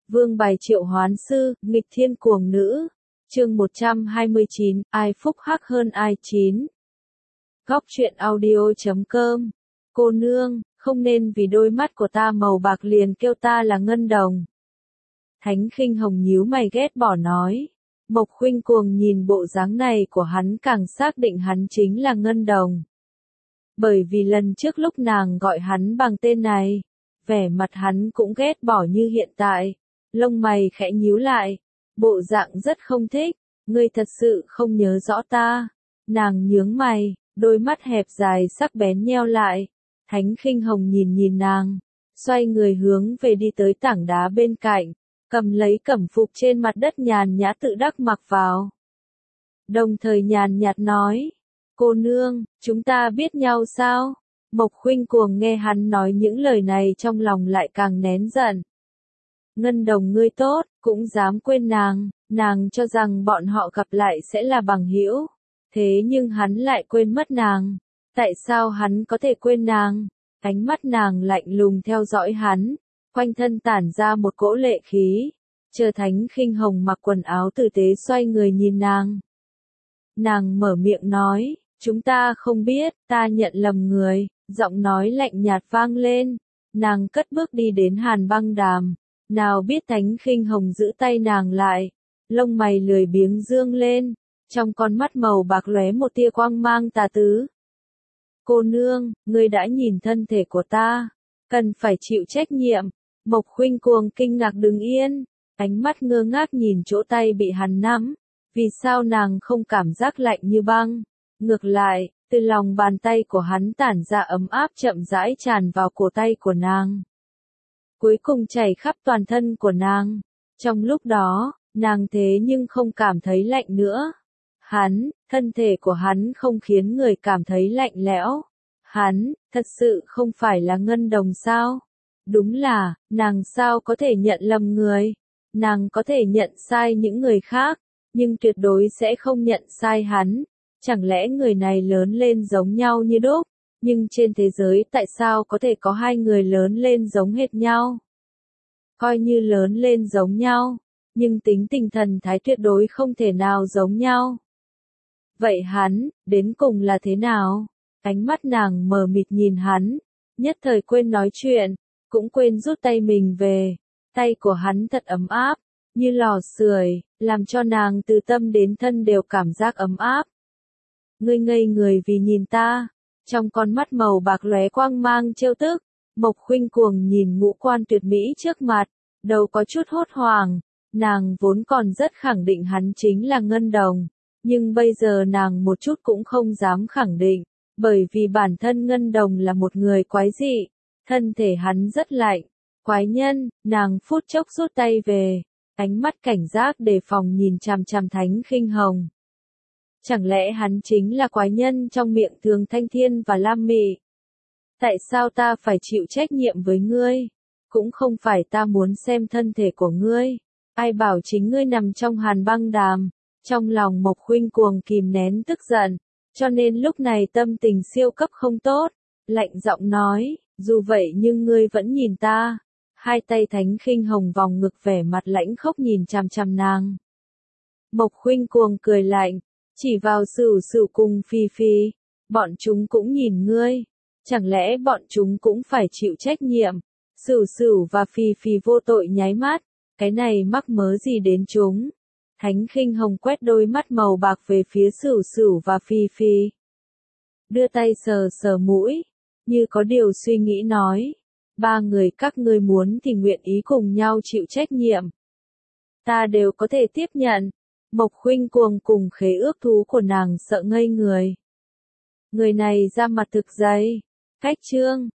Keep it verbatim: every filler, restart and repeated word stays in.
Vương bài triệu hoán sư, nghịch thiên cuồng nữ. Chương một trăm hai mươi chín, ai phúc hắc hơn ai chín. Góc truyện audio chấm com. Cô nương, không nên vì đôi mắt của ta màu bạc liền kêu ta là ngân đồng. Thánh Khinh Hồng nhíu mày ghét bỏ nói. Mộc Khuynh Cuồng nhìn bộ dáng này của hắn càng xác định hắn chính là ngân đồng. Bởi vì lần trước lúc nàng gọi hắn bằng tên này, vẻ mặt hắn cũng ghét bỏ như hiện tại, lông mày khẽ nhíu lại, bộ dạng rất không thích, ngươi thật sự không nhớ rõ ta. Nàng nhướng mày, đôi mắt hẹp dài sắc bén nheo lại. Thánh Khinh Hồng nhìn nhìn nàng, xoay người hướng về đi tới tảng đá bên cạnh, cầm lấy cẩm phục trên mặt đất nhàn nhã tự đắc mặc vào. Đồng thời nhàn nhạt nói, cô nương, chúng ta biết nhau sao? Mộc Khuynh Cuồng nghe hắn nói những lời này trong lòng lại càng nén giận. Ngân đồng ngươi tốt, cũng dám quên nàng, nàng cho rằng bọn họ gặp lại sẽ là bằng hữu, thế nhưng hắn lại quên mất nàng. Tại sao hắn có thể quên nàng? Ánh mắt nàng lạnh lùng theo dõi hắn, quanh thân tản ra một cỗ lệ khí. Chờ Thánh Khinh Hồng mặc quần áo tử tế xoay người nhìn nàng. Nàng mở miệng nói, chúng ta không biết, ta nhận lầm người, giọng nói lạnh nhạt vang lên. Nàng cất bước đi đến Hàn Băng Đàm, nào biết Thánh Khinh Hồng giữ tay nàng lại, lông mày lười biếng dương lên, trong con mắt màu bạc lóe một tia quang mang tà tứ. Cô nương, ngươi đã nhìn thân thể của ta, cần phải chịu trách nhiệm. Mộc Khuynh Cuồng kinh ngạc đứng yên, ánh mắt ngơ ngác nhìn chỗ tay bị hắn nắm, vì sao nàng không cảm giác lạnh như băng, ngược lại, từ lòng bàn tay của hắn tản ra ấm áp chậm rãi tràn vào cổ tay của nàng. Cuối cùng chảy khắp toàn thân của nàng, trong lúc đó, nàng thế nhưng không cảm thấy lạnh nữa. Hắn, thân thể của hắn không khiến người cảm thấy lạnh lẽo. Hắn, thật sự không phải là ngân đồng sao? Đúng là, nàng sao có thể nhận lầm người? Nàng có thể nhận sai những người khác, nhưng tuyệt đối sẽ không nhận sai hắn. Chẳng lẽ người này lớn lên giống nhau như đúc? Nhưng trên thế giới tại sao có thể có hai người lớn lên giống hệt nhau? Coi như lớn lên giống nhau, nhưng tính tình thần thái tuyệt đối không thể nào giống nhau. Vậy hắn, đến cùng là thế nào? Ánh mắt nàng mờ mịt nhìn hắn, nhất thời quên nói chuyện, cũng quên rút tay mình về. Tay của hắn thật ấm áp, như lò sưởi, làm cho nàng từ tâm đến thân đều cảm giác ấm áp. Ngươi ngây người vì nhìn ta, trong con mắt màu bạc lóe quang mang trêu tức. Mộc Khuynh Cuồng nhìn ngũ quan tuyệt mỹ trước mặt, đầu có chút hốt hoảng, nàng vốn còn rất khẳng định hắn chính là ngân đồng, nhưng bây giờ nàng một chút cũng không dám khẳng định, bởi vì bản thân ngân đồng là một người quái dị, thân thể hắn rất lạnh. Quái nhân, nàng phút chốc rút tay về, ánh mắt cảnh giác đề phòng nhìn chằm chằm Thánh Khinh Hồng. Chẳng lẽ hắn chính là quái nhân trong miệng Thường Thanh Thiên và Lam Mị? Tại sao ta phải chịu trách nhiệm với ngươi? Cũng không phải ta muốn xem thân thể của ngươi. Ai bảo chính ngươi nằm trong Hàn Băng Đàm? Trong lòng Mộc Khuynh Cuồng kìm nén tức giận, cho nên lúc này tâm tình siêu cấp không tốt, lạnh giọng nói, dù vậy nhưng ngươi vẫn nhìn ta. Hai tay Thánh Khinh Hồng vòng ngực vẻ mặt lãnh khốc nhìn chằm chằm nàng. Mộc Khuynh Cuồng cười lạnh, chỉ vào Sửu Sửu cùng Phi Phi, bọn chúng cũng nhìn ngươi, chẳng lẽ bọn chúng cũng phải chịu trách nhiệm? Sửu Sửu và Phi Phi vô tội nháy mắt, cái này mắc mớ gì đến chúng? Thánh Khinh Hồng quét đôi mắt màu bạc về phía Sửu Sửu và Phi Phi, đưa tay sờ sờ mũi, như có điều suy nghĩ nói, ba người các ngươi muốn thì nguyện ý cùng nhau chịu trách nhiệm, ta đều có thể tiếp nhận. Mộc Khuynh Cuồng cùng khế ước thú của nàng sợ ngây người. Người này ra mặt thực dày, cách chương,